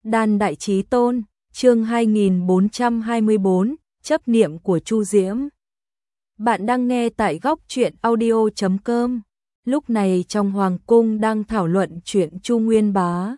Đan Đại Chí Tôn, chương 2424, chấp niệm của Chu Diễm. Bạn đang nghe tại góc truyện audio.com. Lúc này trong Hoàng Cung đang thảo luận chuyện Chu Nguyên Bá.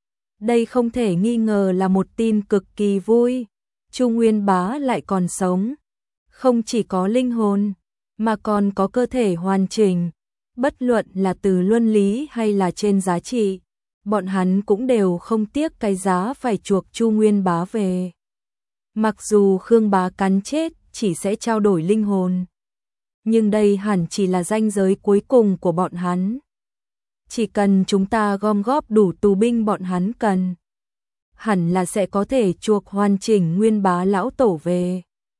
Đây không thể nghi ngờ là một tin cực kỳ vui. Chu Nguyên Bá lại còn sống. Không chỉ có linh hồn, mà còn có cơ thể hoàn chỉnh. Bất luận là từ luân lý hay là trên giá trị, bọn hắn cũng đều không tiếc cái giá phải chuộc Chu Nguyên Bá về. Mặc dù Khương Bá cắn chết chỉ sẽ trao đổi linh hồn, nhưng đây hẳn chỉ là ranh giới cuối cùng của bọn hắn. Chỉ cần chúng ta gom góp đủ tù binh bọn hắn cần, hẳn là sẽ có thể chuộc hoàn chỉnh Nguyên Bá lão tổ về.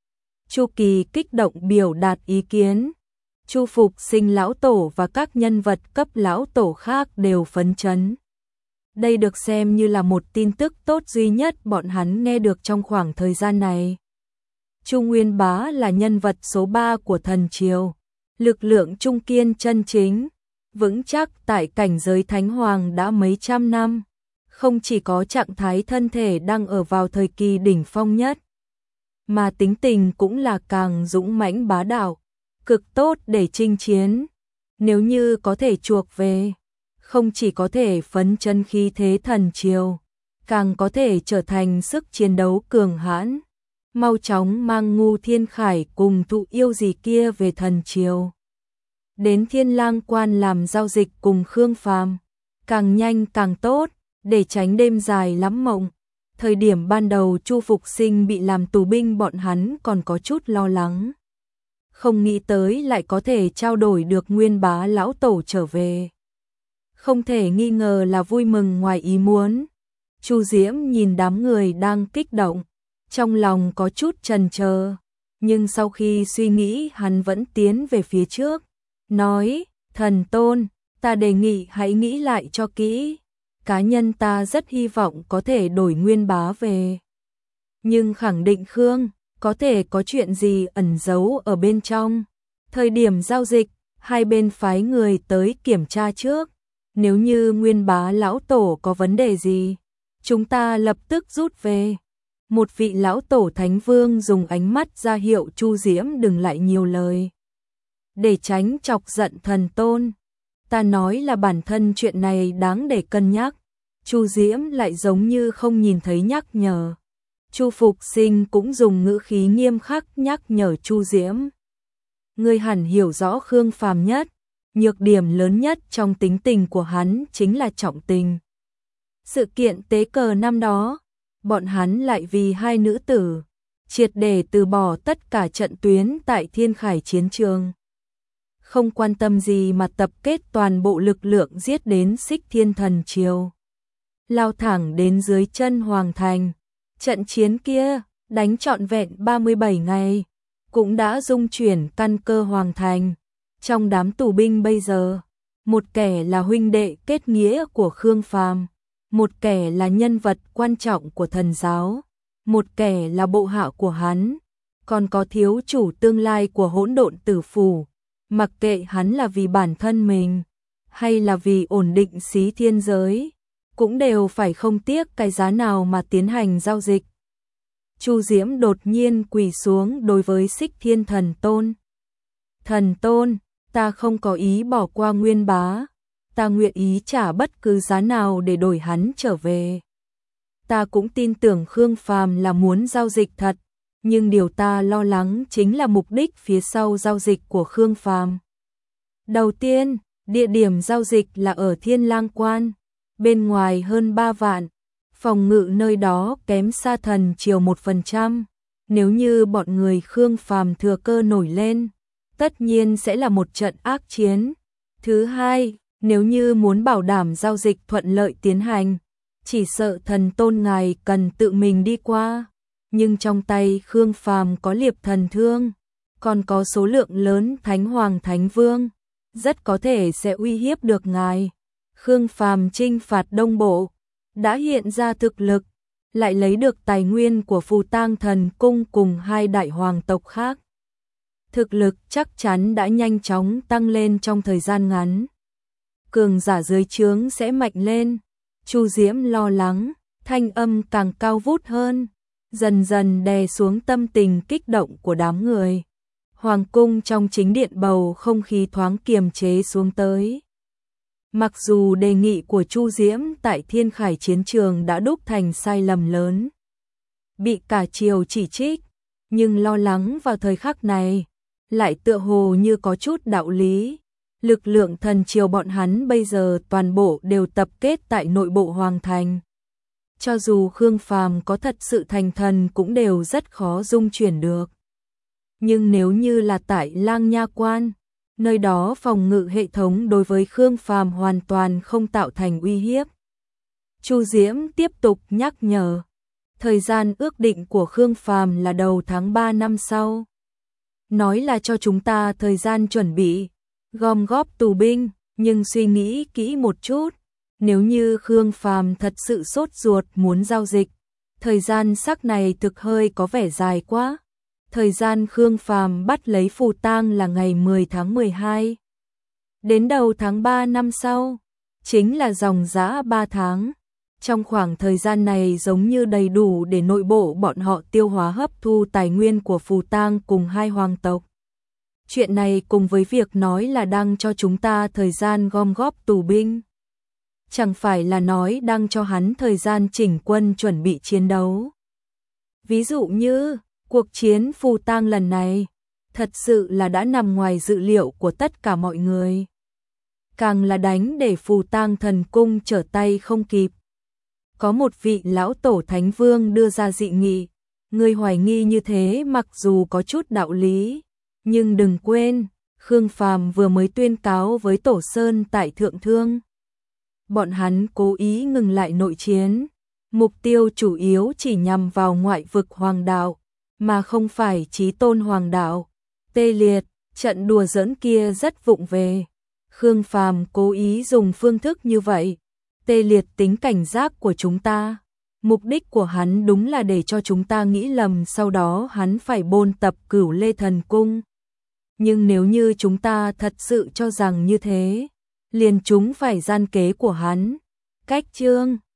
Chu Kỳ kích động biểu đạt ý kiến. Chu Phục Sinh lão tổ và các nhân vật cấp lão tổ khác đều phấn chấn. Đây được xem như là một tin tức tốt duy nhất bọn hắn nghe được trong khoảng thời gian này. Chu Nguyên Bá là nhân vật số 3 của thần triều, lực lượng trung kiên chân chính, vững chắc tại cảnh giới thánh hoàng đã mấy trăm năm, không chỉ có trạng thái thân thể đang ở vào thời kỳ đỉnh phong nhất, mà tính tình cũng là càng dũng mãnh bá đạo, cực tốt để chinh chiến. Nếu như có thể chuộc về, không chỉ có thể phấn chấn khí thế thần triều, càng có thể trở thành sức chiến đấu cường hãn, mau chóng mang Ngu Thiên Khải cùng Thụ Yêu gì kia về thần triều. Đến Thiên Lang Quan làm giao dịch cùng Khương Phàm, càng nhanh càng tốt, để tránh đêm dài lắm mộng. Thời điểm ban đầu Chu Phục Sinh bị làm tù binh bọn hắn còn có chút lo lắng. Không nghĩ tới lại có thể trao đổi được Nguyên Bá lão tổ trở về. Không thể nghi ngờ là vui mừng ngoài ý muốn. Chu Diễm nhìn đám người đang kích động, trong lòng có chút chần chờ, nhưng sau khi suy nghĩ hắn vẫn tiến về phía trước, nói: "Thần Tôn, ta đề nghị hãy nghĩ lại cho kỹ. Cá nhân ta rất hy vọng có thể đổi Nguyên Bá về, nhưng khẳng định Khương có thể có chuyện gì ẩn giấu ở bên trong. Thời điểm giao dịch, hai bên phái người tới kiểm tra trước. Nếu như Nguyên Bá lão tổ có vấn đề gì, chúng ta lập tức rút về." Một vị lão tổ thánh vương dùng ánh mắt ra hiệu Chu Diễm đừng lại nhiều lời, để tránh chọc giận thần tôn. "Ta nói là bản thân chuyện này đáng để cân nhắc." Chu Diễm lại giống như không nhìn thấy nhắc nhở. Chu Phục Sinh cũng dùng ngữ khí nghiêm khắc nhắc nhở Chu Diễm: "Ngươi hẳn hiểu rõ Khương Phàm nhất, nhược điểm lớn nhất trong tính tình của hắn chính là trọng tình. Sự kiện tế cờ năm đó, bọn hắn lại vì hai nữ tử, triệt để từ bỏ tất cả trận tuyến tại Thiên Khải chiến trường. Không quan tâm gì mà tập kết toàn bộ lực lượng giết đến Xích Thiên Thần Triều, lao thẳng đến dưới chân Hoàng Thành. Trận chiến kia, đánh trọn vẹn 37 ngày, cũng đã dung chuyển căn cơ Hoàng Thành. Trong đám tù binh bây giờ, một kẻ là huynh đệ kết nghĩa của Khương Phàm, một kẻ là nhân vật quan trọng của thần giáo, một kẻ là bộ hạ của hắn, còn có thiếu chủ tương lai của Hỗn Độn Tử Phủ. Mặc kệ hắn là vì bản thân mình, hay là vì ổn định xí thiên giới, cũng đều phải không tiếc cái giá nào mà tiến hành giao dịch." Chu Diễm đột nhiên quỳ xuống đối với Xích Thiên Thần Tôn. "Thần Tôn, ta không có ý bỏ qua Nguyên Bá, ta nguyện ý trả bất cứ giá nào để đổi hắn trở về. Ta cũng tin tưởng Khương Phàm là muốn giao dịch thật, nhưng điều ta lo lắng chính là mục đích phía sau giao dịch của Khương Phàm. Đầu tiên, địa điểm giao dịch là ở Thiên Lang Quan, bên ngoài hơn 3 vạn, phòng ngự nơi đó kém xa thần triều 1%. Nếu như bọn người Khương Phàm thừa cơ nổi lên, tất nhiên sẽ là một trận ác chiến. Thứ hai, nếu như muốn bảo đảm giao dịch thuận lợi tiến hành, chỉ sợ thần tôn ngài cần tự mình đi qua. Nhưng trong tay Khương Phàm có liệp thần thương, còn có số lượng lớn thánh hoàng thánh vương, rất có thể sẽ uy hiếp được ngài. Khương Phàm chinh phạt Đông Bộ, đã hiện ra thực lực, lại lấy được tài nguyên của Phù Tang Thần Cung cùng hai đại hoàng tộc khác. Thực lực chắc chắn đã nhanh chóng tăng lên trong thời gian ngắn. Cường giả dưới trướng sẽ mạnh lên." Chu Diễm lo lắng, thanh âm càng cao vút hơn, dần dần đè xuống tâm tình kích động của đám người. Hoàng cung trong chính điện bầu không khí thoáng kiềm chế xuống tới. Mặc dù đề nghị của Chu Diễm tại Thiên Khải chiến trường đã đúc thành sai lầm lớn, bị cả triều chỉ trích, nhưng lo lắng vào thời khắc này, lại tựa hồ như có chút đạo lý. Lực lượng thần triều bọn hắn bây giờ toàn bộ đều tập kết tại nội bộ hoàng thành. Cho dù Khương Phàm có thật sự thành thần cũng đều rất khó dung chuyển được. Nhưng nếu như là tại Lang Nha Quan, nơi đó phòng ngự hệ thống đối với Khương Phàm hoàn toàn không tạo thành uy hiếp. Chu Diễm tiếp tục nhắc nhở, thời gian ước định của Khương Phàm là đầu tháng 3 năm sau. Nói là cho chúng ta thời gian chuẩn bị, gom góp tù binh, nhưng suy nghĩ kỹ một chút, nếu như Khương Phàm thật sự sốt ruột muốn giao dịch, thời gian sắc này thực hơi có vẻ dài quá. Thời gian Khương Phàm bắt lấy Phù Tang là ngày 10 tháng 12. Đến đầu tháng 3 năm sau, chính là dòng dã 3 tháng. Trong khoảng thời gian này giống như đầy đủ để nội bộ bọn họ tiêu hóa hấp thu tài nguyên của Phù Tang cùng hai hoàng tộc. Chuyện này cùng với việc nói là đang cho chúng ta thời gian gom góp tù binh, chẳng phải là nói đang cho hắn thời gian chỉnh quân chuẩn bị chiến đấu. Ví dụ như cuộc chiến Phù Tang lần này, thật sự là đã nằm ngoài dự liệu của tất cả mọi người. Càng là đánh để Phù Tang thần cung trở tay không kịp. Có một vị lão tổ thánh vương đưa ra dị nghị, người hoài nghi như thế mặc dù có chút đạo lý, nhưng đừng quên, Khương Phàm vừa mới tuyên cáo với Tổ Sơn tại Thượng Thương. Bọn hắn cố ý ngừng lại nội chiến, mục tiêu chủ yếu chỉ nhằm vào ngoại vực hoàng đạo, mà không phải chí tôn hoàng đạo. Tê liệt, trận đùa giỡn kia rất vụng về. Khương Phàm cố ý dùng phương thức như vậy, tê liệt tính cảnh giác của chúng ta. Mục đích của hắn đúng là để cho chúng ta nghĩ lầm, sau đó hắn phải bôn tập Cửu Lê Thần Cung. Nhưng nếu như chúng ta thật sự cho rằng như thế, liền chúng phải gian kế của hắn. Cách chương